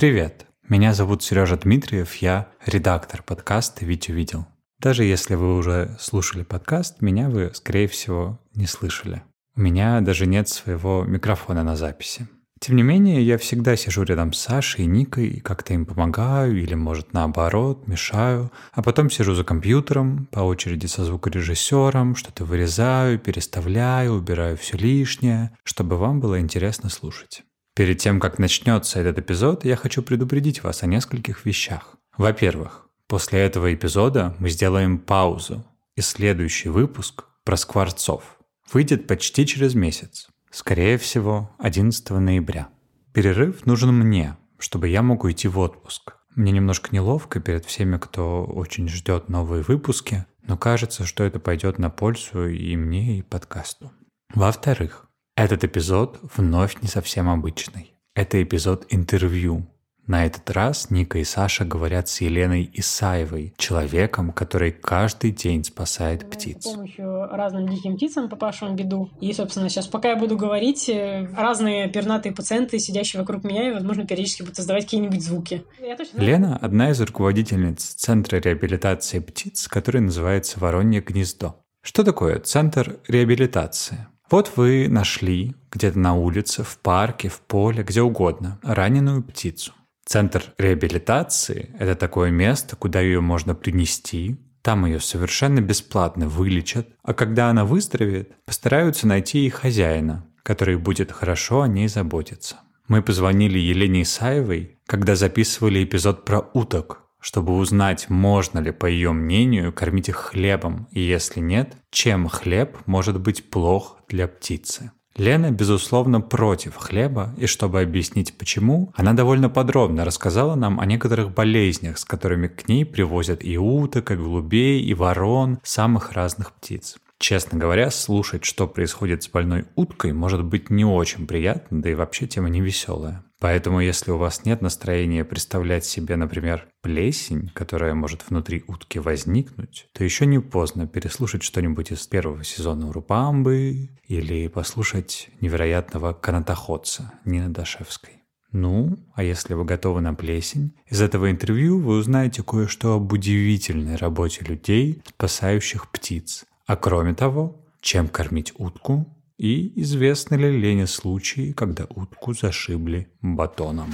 Привет, меня зовут Сережа Дмитриев, я редактор подкаста «Вить увидел». Даже если вы уже слушали подкаст, меня вы, скорее всего, не слышали. У меня даже нет своего микрофона на записи. Тем не менее, я всегда сижу рядом с Сашей и Никой и как-то им помогаю, или, может, наоборот, мешаю, а потом сижу за компьютером, по очереди со звукорежиссером, что-то вырезаю, переставляю, убираю все лишнее, чтобы вам было интересно слушать. Перед тем, как начнется этот эпизод, я хочу предупредить вас о нескольких вещах. Во-первых, после этого эпизода мы сделаем паузу, и следующий выпуск про скворцов выйдет почти через месяц. Скорее всего, 11 ноября. Перерыв нужен мне, чтобы я мог уйти в отпуск. Мне немножко неловко перед всеми, кто очень ждет новые выпуски, но кажется, что это пойдет на пользу и мне, и подкасту. Во-вторых, этот эпизод вновь не совсем обычный. Это эпизод интервью. На этот раз Ника и Саша говорят с Еленой Исаевой, человеком, который каждый день спасает птиц. С помощью разным диким птицам попавшим в беду. И, собственно, сейчас, пока я буду говорить, разные пернатые пациенты, сидящие вокруг меня, и, возможно, периодически будут издавать какие-нибудь звуки. Лена – одна из руководительниц Центра реабилитации птиц, который называется «Воронье гнездо». Что такое Центр реабилитации? Вот вы нашли где-то на улице, в парке, в поле, где угодно, раненую птицу. Центр реабилитации – это такое место, куда ее можно принести, там ее совершенно бесплатно вылечат, а когда она выздоровеет, постараются найти и хозяина, который будет хорошо о ней заботиться. Мы позвонили Елене Исаевой, когда записывали эпизод про уток, чтобы узнать, можно ли, по ее мнению, кормить их хлебом, и если нет, чем хлеб может быть плох для птицы. Лена, безусловно, против хлеба, и чтобы объяснить почему, она довольно подробно рассказала нам о некоторых болезнях, с которыми к ней привозят и уток, и голубей, и ворон, самых разных птиц. Честно говоря, слушать, что происходит с больной уткой, может быть не очень приятно, да и вообще тема невеселая. Поэтому, если у вас нет настроения представлять себе, например, плесень, которая может внутри утки возникнуть, то еще не поздно переслушать что-нибудь из первого сезона «Урупамбы» или послушать невероятного канатоходца Нины Дашевской. Ну, а если вы готовы на плесень, из этого интервью вы узнаете кое-что об удивительной работе людей, спасающих птиц. А кроме того, чем кормить утку, и известны ли Лене случаи, когда утку зашибли батоном.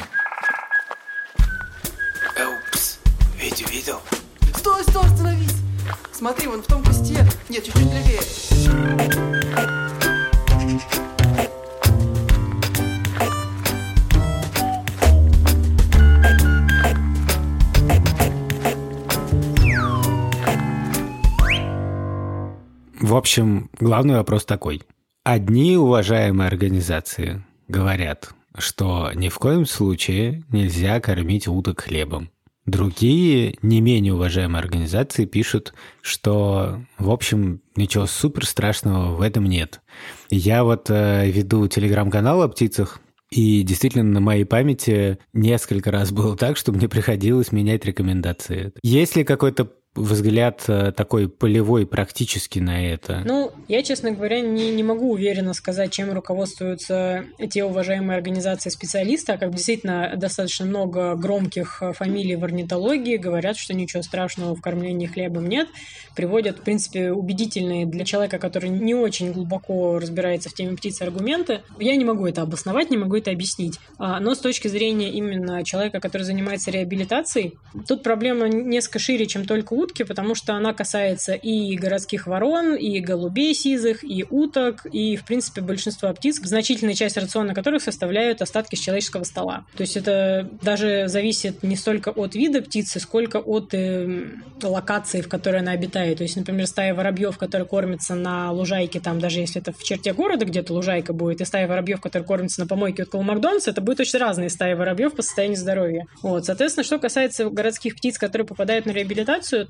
Упс, Витя видел? Стой, остановись! Смотри, вон в том кусте. Нет, чуть-чуть левее. В общем, главный вопрос такой. Одни уважаемые организации говорят, что ни в коем случае нельзя кормить уток хлебом. Другие, не менее уважаемые организации, пишут, что, в общем, ничего супер страшного в этом нет. Я вот веду телеграм-канал о птицах, и действительно на моей памяти несколько раз было так, что мне приходилось менять рекомендации. Есть ли какой-то взгляд такой полевой практически на это? Ну, я, честно говоря, не могу уверенно сказать, чем руководствуются те уважаемые организации специалисты, а как действительно достаточно много громких фамилий в орнитологии говорят, что ничего страшного в кормлении хлебом нет, приводят, в принципе, убедительные для человека, который не очень глубоко разбирается в теме птиц, аргументы. Я не могу это обосновать, не могу это объяснить. Но с точки зрения именно человека, который занимается реабилитацией, тут проблема несколько шире, чем только утки, потому что она касается и городских ворон, и голубей сизых, и уток, и, в принципе, большинства птиц, значительная часть рациона которых составляют остатки с человеческого стола. То есть это даже зависит не столько от вида птицы, сколько от локации, в которой она обитает. То есть, например, стая воробьев, которая кормится на лужайке, там, даже если это в черте города где-то лужайка будет, и стая воробьев, которая кормится на помойке около Макдональдса, это будут очень разные стаи воробьев по состоянию здоровья. Вот. Соответственно, что касается городских птиц, которые попадают на реабилитацию, то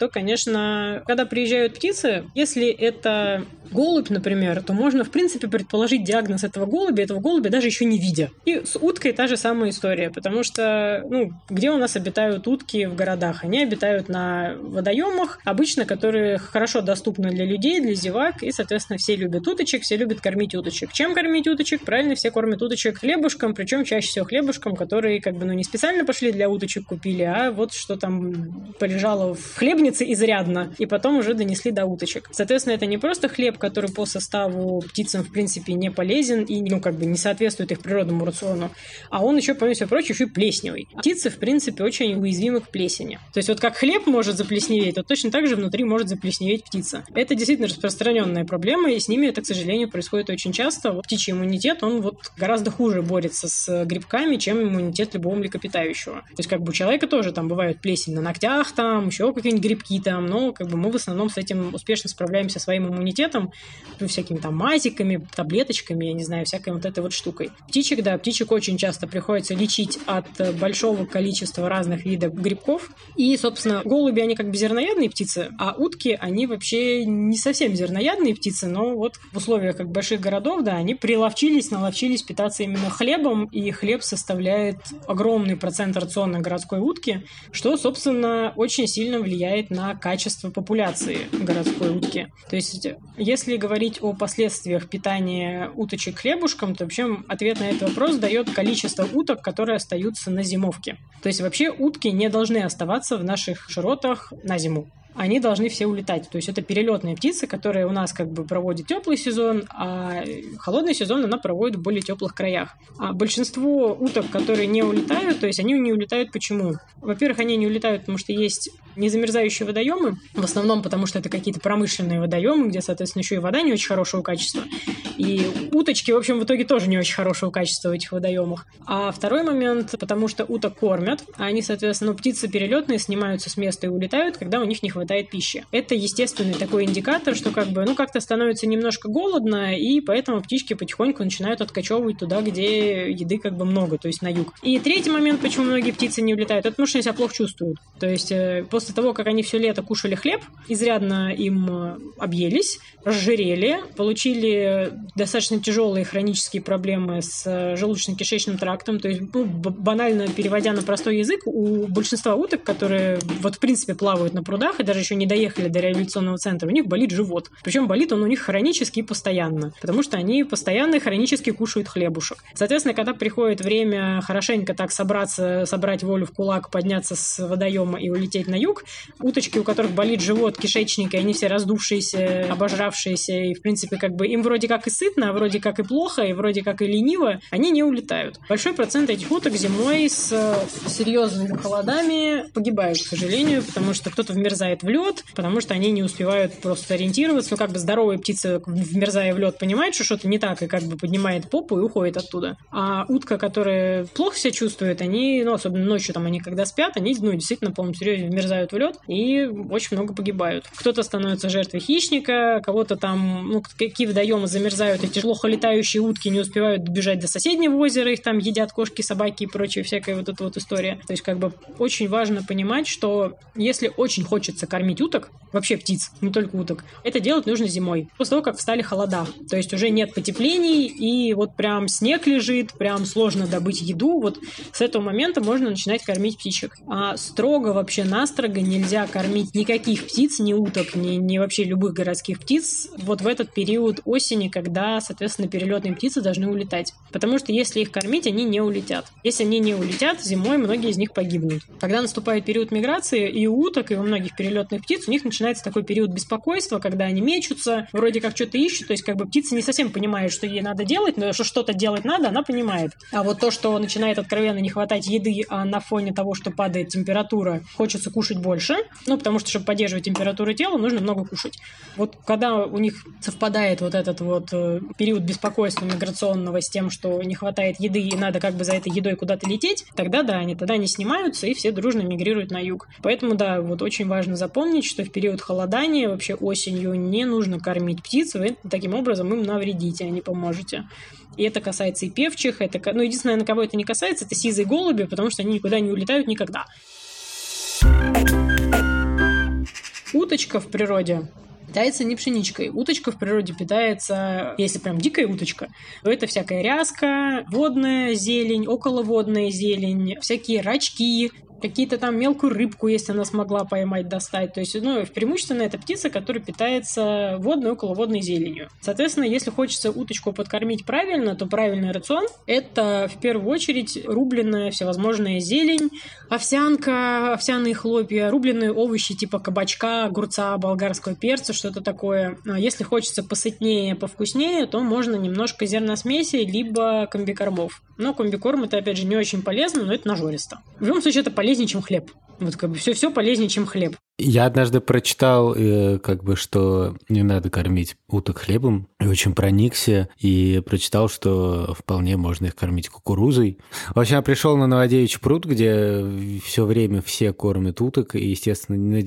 то, конечно, когда приезжают птицы, если это голубь, например, то можно, в принципе, предположить диагноз этого голубя даже еще не видя. И с уткой та же самая история, потому что, где у нас обитают утки в городах? Они обитают на водоемах, обычно, которые хорошо доступны для людей, для зевак, и, соответственно, все любят уточек, все любят кормить уточек. Чем кормить уточек? Правильно, все кормят уточек хлебушком, причем чаще всего хлебушком, который не специально пошли для уточек купили, а вот что там полежало в хлебнице изрядно, и потом уже донесли до уточек. Соответственно, это не просто хлеб, который по составу птицам, в принципе, не полезен и, не соответствует их природному рациону, а он еще, помимо всего прочего, еще и плесневый. Птицы, в принципе, очень уязвимы к плесени. То есть вот как хлеб может заплесневеть, то точно так же внутри может заплесневеть птица. Это действительно распространенная проблема, и с ними это, к сожалению, происходит очень часто. Птичий иммунитет, он гораздо хуже борется с грибками, чем иммунитет любого млекопитающего. То есть у человека тоже там бывают плесень на ногтях, там еще какие-нибудь грибки там, но мы в основном с этим успешно справляемся своим иммунитетом, всякими там мазиками, таблеточками, я не знаю, всякой вот этой вот штукой. Птичек очень часто приходится лечить от большого количества разных видов грибков. И, собственно, голуби, они зерноядные птицы, а утки, они вообще не совсем зерноядные птицы, но вот в условиях больших городов, да, они наловчились питаться именно хлебом, и хлеб составляет огромный процент рациона городской утки, что, собственно, очень сильно влияет на качество популяции городской утки. То есть, если говорить о последствиях питания уточек хлебушком, то вообще ответ на этот вопрос дает количество уток, которые остаются на зимовке. То есть вообще утки не должны оставаться в наших широтах на зиму. Они должны все улетать. То есть это перелетные птицы, которые у нас проводят теплый сезон, а холодный сезон она проводит в более теплых краях. А большинство уток, которые не улетают, то есть они не улетают почему? Во-первых, они не улетают, потому что есть незамерзающие водоемы, в основном потому что это какие-то промышленные водоемы, где, соответственно, еще и вода не очень хорошего качества. И уточки, в общем, в итоге тоже не очень хорошего качества в этих водоемах. А второй момент, потому что уток кормят, а они, соответственно, птицы перелетные снимаются с места и улетают, когда у них не хватает пищи. Это естественный такой индикатор, что как-то становится немножко голодно, и поэтому птички потихоньку начинают откачевывать туда, где еды много, то есть на юг. И третий момент, почему многие птицы не улетают, это потому что они себя плохо чувствуют. То есть после того, как они все лето кушали хлеб, изрядно им объелись, разжирели, получили достаточно тяжелые хронические проблемы с желудочно-кишечным трактом, то есть, банально переводя на простой язык, у большинства уток, которые в принципе плавают на прудах и даже еще не доехали до реабилитационного центра, у них болит живот. Причем болит он у них хронически и постоянно, потому что они постоянно и хронически кушают хлебушек. Соответственно, когда приходит время хорошенько так собрать волю в кулак, подняться с водоема и улететь на юг, уточки, у которых болит живот, кишечник, и они все раздувшиеся, обожравшиеся, и, в принципе, им вроде как и сытно, а вроде как и плохо, и вроде как и лениво, они не улетают. Большой процент этих уток зимой с серьезными холодами погибают, к сожалению, потому что кто-то вмерзает в лед, потому что они не успевают просто ориентироваться. Здоровая птица, вмерзая в лед, понимает, что что-то не так, и поднимает попу и уходит оттуда. А утка, которая плохо себя чувствует, они, особенно ночью, они когда спят, они, действительно, по-моему, серьезно вмерзают в лед и очень много погибают. Кто-то становится жертвой хищника, кого-то какие водоемы замерзают, и тяжело летающие утки не успевают добежать до соседнего озера, их там едят кошки, собаки и прочее, всякая вот эта вот история. То есть, очень важно понимать, что если очень хочется кормить уток, вообще птиц, не только уток, это делать нужно зимой, после того, как встали холода. То есть уже нет потеплений, и прям снег лежит, прям сложно добыть еду. С этого момента можно начинать кормить птичек. А строго вообще-настрого нельзя кормить никаких птиц, ни уток, ни вообще любых городских птиц в этот период осени, когда, соответственно, перелетные птицы должны улетать. Потому что если их кормить, они не улетят. Если они не улетят, зимой многие из них погибнут. Когда наступает период миграции, и у уток, и у многих перелетных птиц, у них начинается такой период беспокойства, когда они мечутся, вроде как что-то ищут, то есть птица не совсем понимает, что ей надо делать, но что что-то делать надо, она понимает. А то, что начинает откровенно не хватать еды, а на фоне того, что падает температура, хочется кушать больше, потому что, чтобы поддерживать температуру тела, нужно много кушать. Когда у них совпадает этот период беспокойства миграционного с тем, что не хватает еды и надо за этой едой куда-то лететь, тогда они снимаются и все дружно мигрируют на юг. Поэтому, да, очень важно запомнить, что в период холодания, вообще осенью, не нужно кормить птиц, вы таким образом им навредите, а не поможете. И это касается и певчих, единственное, на кого это не касается, это сизые голуби, потому что они никуда не улетают никогда. Уточка в природе питается не пшеничкой. Уточка в природе питается, если прям дикая уточка, то это всякая ряска, водная зелень, околоводная зелень, всякие рачки, какие-то там мелкую рыбку, если она смогла поймать, достать. То есть, преимущественно это птица, которая питается водной, околоводной зеленью. Соответственно, если хочется уточку подкормить правильно, то правильный рацион – это в первую очередь рубленная всевозможная зелень, овсянка, овсяные хлопья, рубленые овощи типа кабачка, огурца, болгарского перца, что-то такое. Если хочется посытнее, повкуснее, то можно немножко зерносмеси, либо комбикормов. Но комбикорм – это, опять же, не очень полезно, но это нажористо. В любом случае, это полезнее, чем хлеб. Вот как бы все полезнее, чем хлеб. Я однажды прочитал, что не надо кормить уток хлебом, и очень проникся, и прочитал, что вполне можно их кормить кукурузой. В общем, я пришел на Новодевичий пруд, где все время все кормят уток, и, естественно, на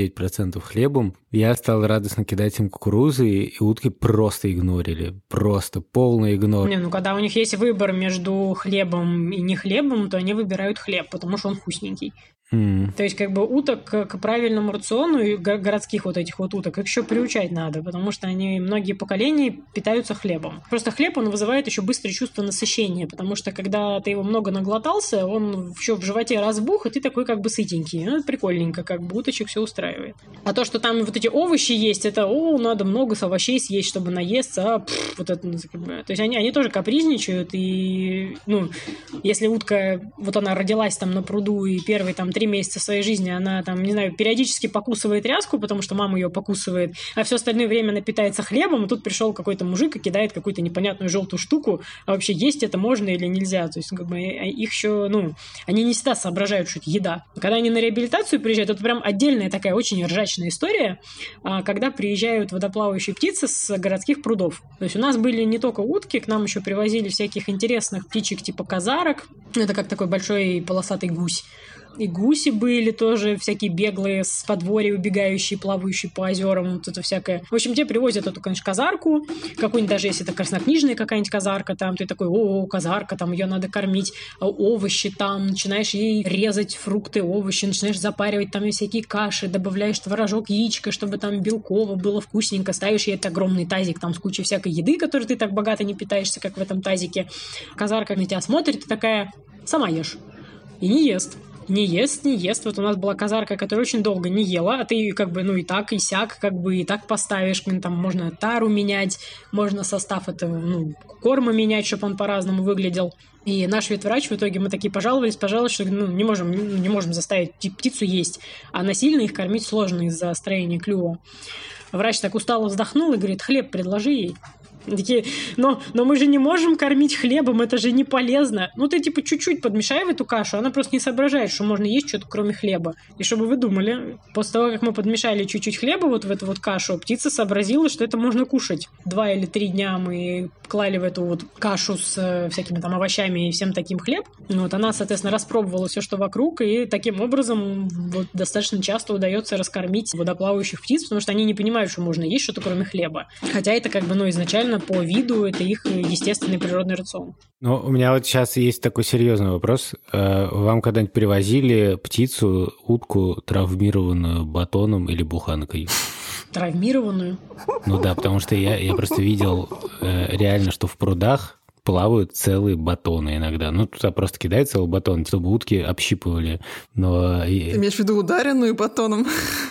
99% хлебом. Я стал радостно кидать им кукурузой, и утки просто игнорили. Просто полный игнор. Когда у них есть выбор между хлебом и не хлебом, то они выбирают хлеб, потому что он вкусненький. То есть, уток к правильному рациону, и городских этих уток, их еще приучать надо, потому что они многие поколения питаются хлебом. Просто хлеб, он вызывает еще быстрое чувство насыщения, потому что, когда ты его много наглотался, он еще в животе разбух, и ты такой сытенький. Это прикольненько, уточек все устраивает. А то, что там эти овощи есть, это, надо много овощей съесть, чтобы наесться, То есть, они тоже капризничают, и, если утка, она родилась там на пруду, и первые 3 месяца своей жизни она периодически покусывает ряску, потому что мама ее покусывает, а все остальное время она питается хлебом, и тут пришел какой-то мужик и кидает какую-то непонятную желтую штуку, а вообще есть это можно или нельзя. То есть, их еще, они не всегда соображают, что это еда. Когда они на реабилитацию приезжают, это прям отдельная такая очень ржачная история, когда приезжают водоплавающие птицы с городских прудов. То есть у нас были не только утки, к нам еще привозили всяких интересных птичек типа казарок. Это как такой большой полосатый гусь. И гуси были тоже всякие беглые, с подворья убегающие, плавающие по озерам, это всякое. В общем, тебе привозят эту, конечно, казарку, какую-нибудь, даже если это краснокнижная какая-нибудь казарка, там ты такой, казарка, там ее надо кормить, овощи там, начинаешь ей резать фрукты, овощи, начинаешь запаривать там всякие каши, добавляешь творожок, яичко, чтобы там белково было вкусненько, ставишь ей этот огромный тазик там с кучей всякой еды, которой ты так богато не питаешься, как в этом тазике. Казарка на тебя смотрит и такая, сама ешь. И не ест. Не ест. Вот у нас была казарка, которая очень долго не ела, а ты и так, и сяк, и так поставишь. Там можно тару менять, можно состав этого, корма менять, чтобы он по-разному выглядел. И наш ветврач, в итоге мы такие пожаловались, что не можем заставить птицу есть, а насильно их кормить сложно из-за строения клюва. Врач так устало вздохнул и говорит, хлеб предложи ей. Такие, но мы же не можем кормить хлебом, это же не полезно. Ты чуть-чуть подмешай в эту кашу, она просто не соображает, что можно есть что-то кроме хлеба. И чтобы вы думали, после того, как мы подмешали чуть-чуть хлеба в эту кашу, птица сообразила, что это можно кушать. 2 или 3 дня мы клали в эту кашу с всякими там овощами и всем таким хлеб. Она, соответственно, распробовала все, что вокруг, и таким образом достаточно часто удается раскормить водоплавающих птиц, потому что они не понимают, что можно есть что-то кроме хлеба. Хотя это изначально по виду это их естественный природный рацион. У меня сейчас есть такой серьезный вопрос. Вам когда-нибудь привозили птицу, утку, травмированную батоном или буханкой? Травмированную? Да, потому что я просто видел реально, что в прудах плавают целые батоны иногда. Туда просто кидают целый батон, чтобы утки общипывали. Ты имеешь в виду ударенную батоном?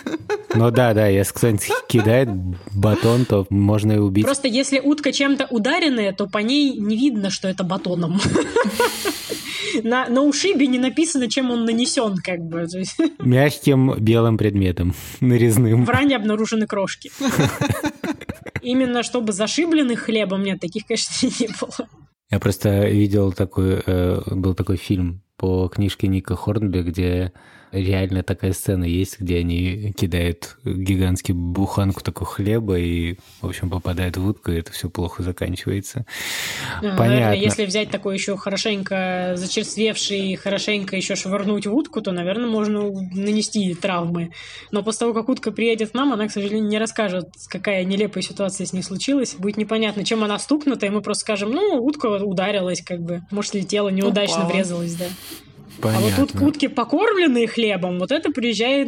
Да, если кто-нибудь кидает батон, то можно и убить. Просто если утка чем-то ударенная, то по ней не видно, что это батоном. На ушибе не написано, чем он нанесен, Мягким белым предметом, нарезным. В ране обнаружены крошки. Именно чтобы зашибленных хлебом, нет, таких, конечно, не было. Я просто видел был такой фильм по книжке Ника Хорнби, где реально такая сцена есть, где они кидают гигантский буханку такого хлеба и, в общем, попадают в утку, и это все плохо заканчивается. Понятно. Наверное, если взять такой еще хорошенько зачерствевший, хорошенько еще швырнуть в утку, то, наверное, можно нанести травмы. Но после того, как утка приедет к нам, она, к сожалению, не расскажет, какая нелепая ситуация с ней случилась. Будет непонятно, чем она стукнута, и мы просто скажем, утка ударилась, может, летела, неудачно врезалась, да. Понятно. А вот утки, покормленные хлебом, вот это приезжает,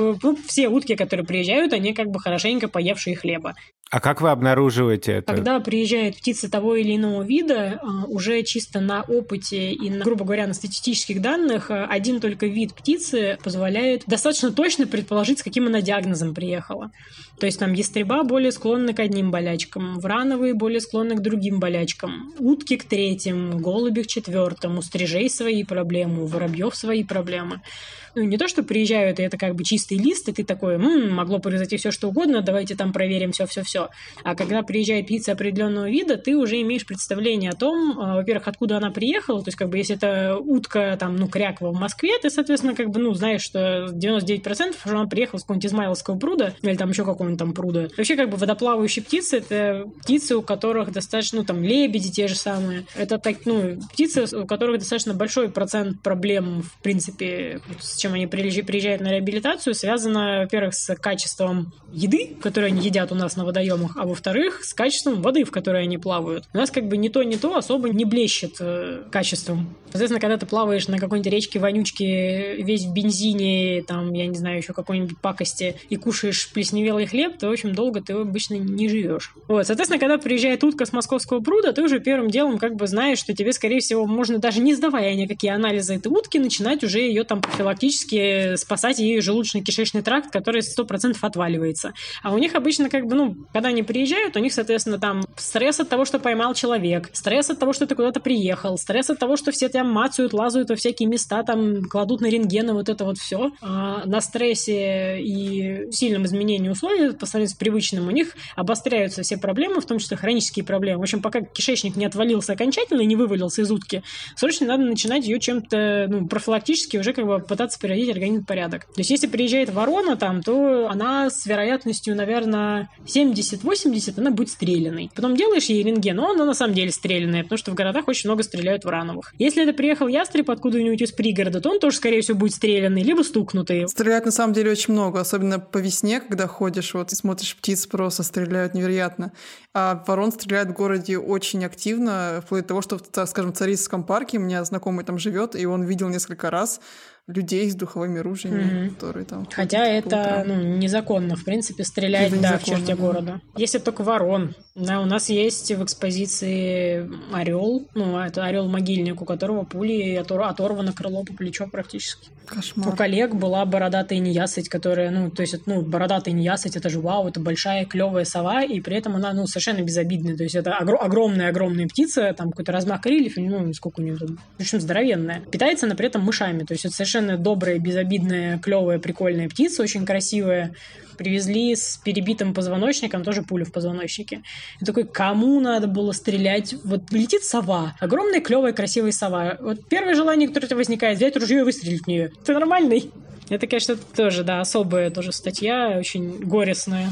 все утки, которые приезжают, они как бы хорошенько поевшие хлеба. А как вы обнаруживаете это? Когда приезжает птица того или иного вида, уже чисто на опыте и, грубо говоря, на статистических данных, один только вид птицы позволяет достаточно точно предположить, с каким она диагнозом приехала. То есть там ястреба более склонны к одним болячкам, врановые более склонны к другим болячкам, утки к третьим, голуби к четвертым, у стрижей свои проблемы, у воробьев свои проблемы. Не то, что приезжают, и это как бы чистый лист, и ты такой, могло произойти все что угодно, давайте там проверим все. А когда приезжает птица определенного вида, ты уже имеешь представление о том, во-первых, откуда она приехала, то есть как бы если это утка там, кряква в Москве, ты, соответственно, как бы, знаешь, что 99%, что она приехала с какого-нибудь Измайловского пруда, или там еще какого-нибудь там пруда. Вообще, как бы водоплавающие птицы, это птицы, у которых достаточно, лебеди те же самые, это птицы, у которых достаточно большой процент проблем, в принципе, с чем они приезжают на реабилитацию, связано, во-первых, с качеством еды, которую они едят у нас на водоемах, а во-вторых, с качеством воды, в которой они плавают. У нас как бы ни то особо не блещет качеством. Соответственно, когда ты плаваешь на какой-нибудь речке вонючке, весь в бензине, там, я не знаю, еще какой-нибудь пакости, и кушаешь плесневелый хлеб, то, в общем, долго ты обычно не живешь. Вот, соответственно, когда приезжает утка с московского пруда, ты уже первым делом как бы знаешь, что тебе, скорее всего, можно даже не сдавая никакие анализы этой утки, начинать уже ее там профилактически спасать ее желудочно-кишечный тракт, который 100% отваливается. А у них обычно как бы, когда они приезжают, у них, соответственно, там стресс от того, что поймал человек, стресс от того, что ты куда-то приехал, стресс от того, что все тебя мацают, лазают во всякие места, там, кладут на рентгены, вот это вот все. А на стрессе и сильном изменении условий по сравнению с привычным у них обостряются все проблемы, в том числе хронические проблемы. В общем, пока кишечник не отвалился окончательно, не вывалился из утки, срочно надо начинать ее чем-то профилактически уже как бы пытаться приводить организм в порядок. То есть, если приезжает ворона там, то она с вероятностью, наверное, 70-80, она будет стреляной. Потом делаешь ей рентген, но она на самом деле стреляная, потому что в городах очень много стреляют врановых. Если это приехал ястреб откуда-нибудь из пригорода, то он тоже, скорее всего, будет стреляный, либо стукнутый. Стреляют на самом деле очень много, особенно по весне, когда ходишь, и смотришь птиц, просто стреляют невероятно. А ворон стреляют в городе очень активно, вплоть до того, что, скажем, в Царицком парке, у меня знакомый там живет, и он видел несколько раз людей с духовыми ружьями, которые там... Хотя это незаконно, в принципе, стрелять, в черте города. Если только ворон. Да, у нас есть в экспозиции орел, это орел-могильник, у которого пулей оторвано крыло по плечо практически. Кошмар. У коллег была бородатая неясыть, которая, бородатая неясыть, это же вау, это большая клевая сова, и при этом она, совершенно безобидная. То есть это огромная птица, там какой-то размах крыльев, сколько у нее там, в общем, здоровенная. Питается она при этом мышами, то есть это совершенно добрая, безобидная, клевая, прикольная птица, очень красивая. Привезли с перебитым позвоночником, тоже пулю в позвоночнике. И такой, кому надо было стрелять? Вот летит сова, огромная, клевая, красивая сова. Вот первое желание, которое у тебя возникает, взять ружье и выстрелить в нее. Ты нормальный? Это, конечно, тоже, особая тоже статья, очень горестная.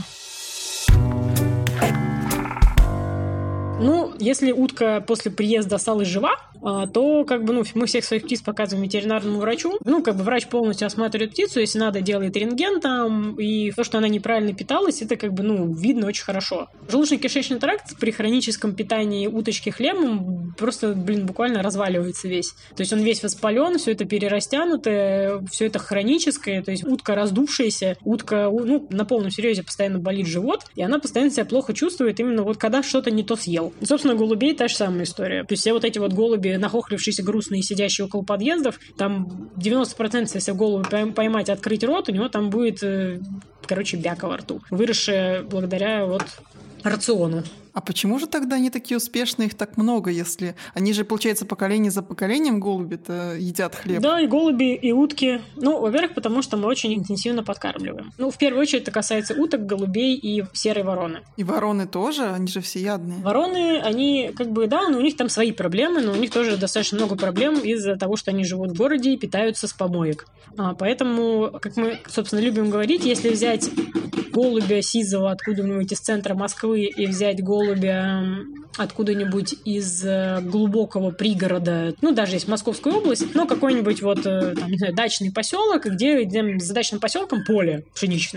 Если утка после приезда осталась жива, то мы всех своих птиц показываем ветеринарному врачу. Врач полностью осматривает птицу, если надо, делает рентген там, и то, что она неправильно питалась, это видно очень хорошо. Желудочно-кишечный тракт при хроническом питании уточки хлебом просто, буквально разваливается весь. То есть он весь воспален, все это перерастянутое, все это хроническое, то есть утка раздувшаяся, утка, на полном серьезе постоянно болит живот, и она постоянно себя плохо чувствует именно когда что-то не то съел. И, собственно, голубей та же самая история. То есть все вот эти вот голуби, нахохлившиеся, грустные, сидящие около подъездов, там 90% если голубя поймать, открыть рот, у него там будет, бяка во рту, выросшая благодаря рациону. А почему же тогда они такие успешные, их так много, если... Они же, получается, поколение за поколением голуби-то едят хлеб? Да, и голуби, и утки. Во-первых, потому что мы очень интенсивно подкармливаем. В первую очередь, это касается уток, голубей и серой вороны. И вороны тоже? Они же всеядные. Вороны, они у них там свои проблемы, но у них тоже достаточно много проблем из-за того, что они живут в городе и питаются с помоек. Поэтому, как мы, собственно, любим говорить, если взять голубя сизого откуда-нибудь из центра Москвы и взять голубя откуда-нибудь из глубокого пригорода, даже есть Московская область, но какой-нибудь дачный поселок, где за дачным поселком поле пшеничное.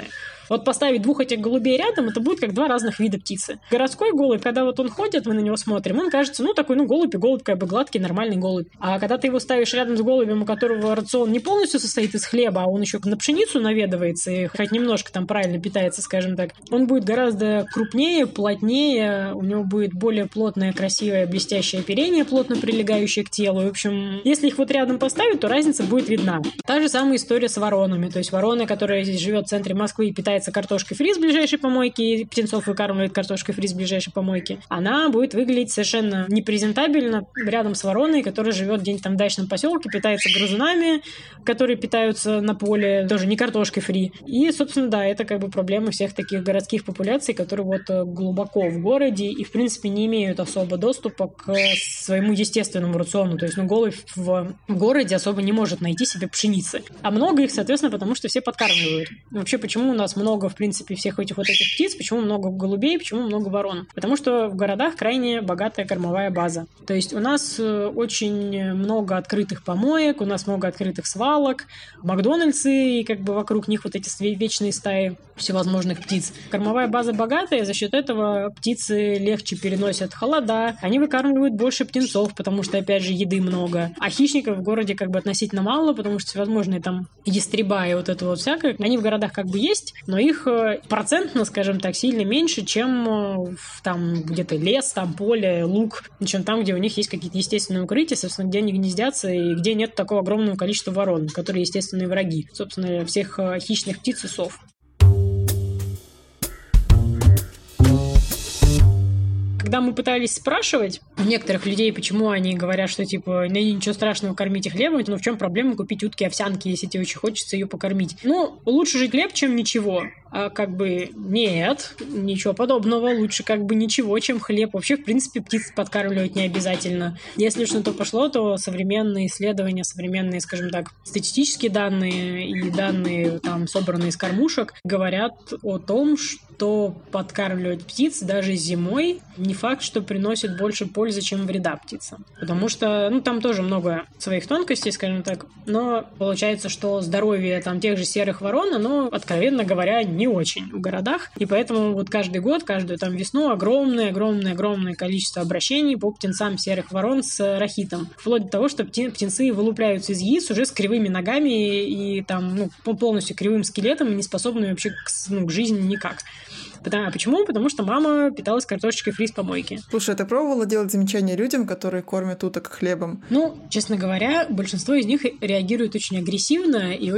Вот поставить 2 этих голубей рядом, это будет как 2 разных вида птицы. Городской голубь, когда вот он ходит, мы на него смотрим, он кажется, такой, голубь и голубь, как бы гладкий, нормальный голубь. А когда ты его ставишь рядом с голубем, у которого рацион не полностью состоит из хлеба, а он еще на пшеницу наведывается и хоть немножко там правильно питается, скажем так, он будет гораздо крупнее, плотнее, у него будет более плотное, красивое, блестящее оперение, плотно прилегающее к телу. В общем, если их вот рядом поставить, то разница будет видна. Та же самая история с воронами. То есть ворона, которая здесь живет в центре Москвы и питается картошкой фри с ближайшей помойки, и птенцов выкармливает картошкой фри с ближайшей помойки, она будет выглядеть совершенно непрезентабельно рядом с вороной, которая живет где-нибудь там в дачном поселке, питается грызунами, которые питаются на поле, тоже не картошкой фри. И, собственно, да, это как бы проблема всех таких городских популяций, которые вот глубоко в городе и, в принципе, не имеют особо доступа к своему естественному рациону. То есть, голубь в городе особо не может найти себе пшеницы. А много их, соответственно, потому что все подкармливают. Вообще, почему у нас много, в принципе, всех этих вот этих птиц, почему много голубей, почему много ворон? Потому что в городах крайне богатая кормовая база. То есть у нас очень много открытых помоек, у нас много открытых свалок, Макдональдсы, и как бы вокруг них вот эти вечные стаи всевозможных птиц. Кормовая база богатая, за счет этого птицы легче переносят холода, они выкармливают больше птенцов, потому что, опять же, еды много. А хищников в городе как бы относительно мало, потому что всевозможные там ястреба и вот это вот всякое, они в городах как бы есть, но их процентно, скажем так, сильно меньше, чем там где-то лес, там поле, луг, чем там, где у них есть какие-то естественные укрытия, собственно, где они гнездятся и где нет такого огромного количества ворон, которые естественные враги, собственно, всех хищных птиц и сов. Когда мы пытались спрашивать у некоторых людей, почему они говорят, что типа ничего страшного кормить их хлебом, в чем проблема купить утки овсянки, если тебе очень хочется ее покормить. Лучше же хлеб, чем ничего. А как бы нет, ничего подобного, лучше как бы ничего, чем хлеб. Вообще, в принципе, птиц подкармливать не обязательно. Если уж на то пошло, то современные исследования, современные, скажем так, статистические данные и данные, там, собранные из кормушек, говорят о том, что подкармливать птиц даже зимой не факт, что приносит больше пользы, чем вреда птицам. Потому что, там тоже много своих тонкостей, скажем так, но получается, что здоровье там тех же серых ворон, оно, откровенно говоря, не очень в городах, и поэтому вот каждый год, каждую там весну огромное количество обращений по птенцам серых ворон с рахитом. Вплоть до того, что птенцы вылупляются из яиц уже с кривыми ногами и там, полностью кривым скелетом и не способны вообще к жизни никак. Почему? Потому что мама питалась картошечкой фри с помойки. Слушай, ты пробовала делать замечания людям, которые кормят уток хлебом? Честно говоря, большинство из них реагирует очень агрессивно и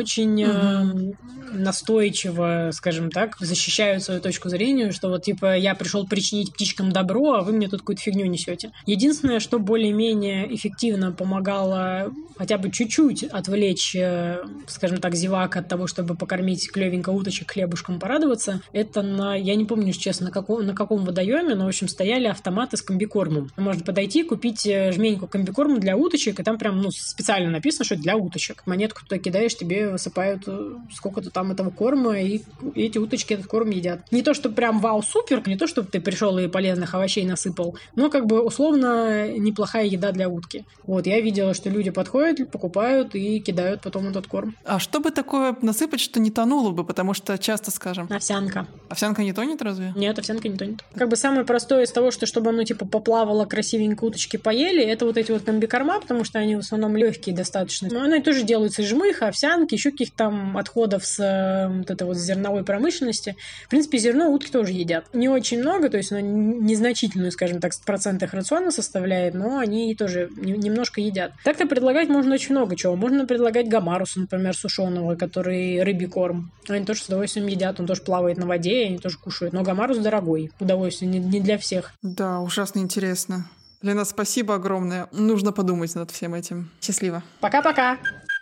очень настойчиво, скажем так, защищают свою точку зрения, что вот типа я пришел причинить птичкам добро, а вы мне тут какую-то фигню несете. Единственное, что более-менее эффективно помогало хотя бы чуть-чуть отвлечь, скажем так, зевак от того, чтобы покормить клевенько уточек хлебушком, порадоваться, это я не помню, честно, на каком водоеме, но, в общем, стояли автоматы с комбикормом. Можно подойти, купить жменьку комбикорма для уточек, и там прям, специально написано, что это для уточек. Монетку туда кидаешь, тебе высыпают сколько-то там этого корма, и эти уточки этот корм едят. Не то, что прям вау-супер, не то, чтобы ты пришел и полезных овощей насыпал, но как бы условно неплохая еда для утки. Вот, я видела, что люди подходят, покупают и кидают потом этот корм. А что бы такое насыпать, что не тонуло бы? Потому что часто, скажем... Овсянка. Овсянка не тонет разве? Нет, овсянка не тонет. Как бы самое простое из того, что чтобы оно типа поплавало, красивенько уточки поели, это вот эти вот комбикорма, потому что они в основном легкие достаточно. Но они тоже делаются из жмыха, овсянки, еще каких-то там отходов с вот этой вот зерновой промышленности. В принципе, зерно утки тоже едят. Не очень много, то есть оно незначительную, скажем так, в процентах рациона составляет, но они тоже немножко едят. Так-то предлагать можно очень много чего. Можно предлагать гамаруса, например, сушеного, который рыбий корм. Они тоже с удовольствием едят, он тоже плавает на воде, и они тоже кушают. Но гамарус дорогой. Удовольствие не для всех. Да, ужасно интересно. Лена, спасибо огромное. Нужно подумать над всем этим. Счастливо. Пока-пока.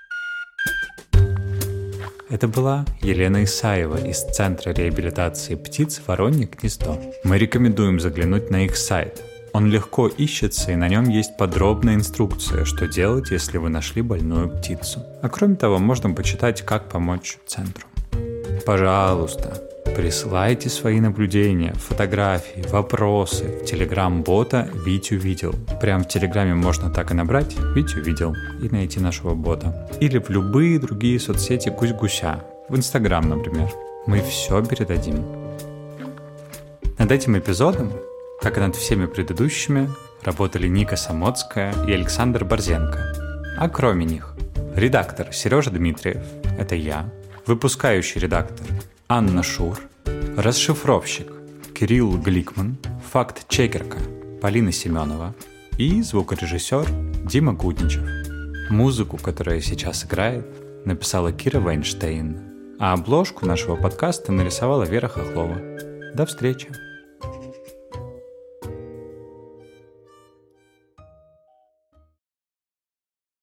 Это была Елена Исаева из Центра реабилитации птиц «Воронье гнездо». Мы рекомендуем заглянуть на их сайт. Он легко ищется, и на нем есть подробная инструкция, что делать, если вы нашли больную птицу. А кроме того, можно почитать, как помочь центру. Пожалуйста, присылайте свои наблюдения, фотографии, вопросы в телеграм-бота «Витю видел». Прям в телеграме можно так и набрать «Витю видел» и найти нашего бота. Или в любые другие соцсети «Гусь-гуся», в инстаграм, например. мы все передадим. Над этим эпизодом, как и над всеми предыдущими, работали Ника Самоцкая и Александр Борзенко. А кроме них, редактор Сережа Дмитриев, это я, выпускающий редактор Анна Шур, расшифровщик Кирилл Гликман, факт-чекерка Полина Семенова и звукорежиссер Дима Кутничев. Музыку, которая сейчас играет, написала Кира Вайнштейн, а обложку нашего подкаста нарисовала Вера Хохлова. До встречи!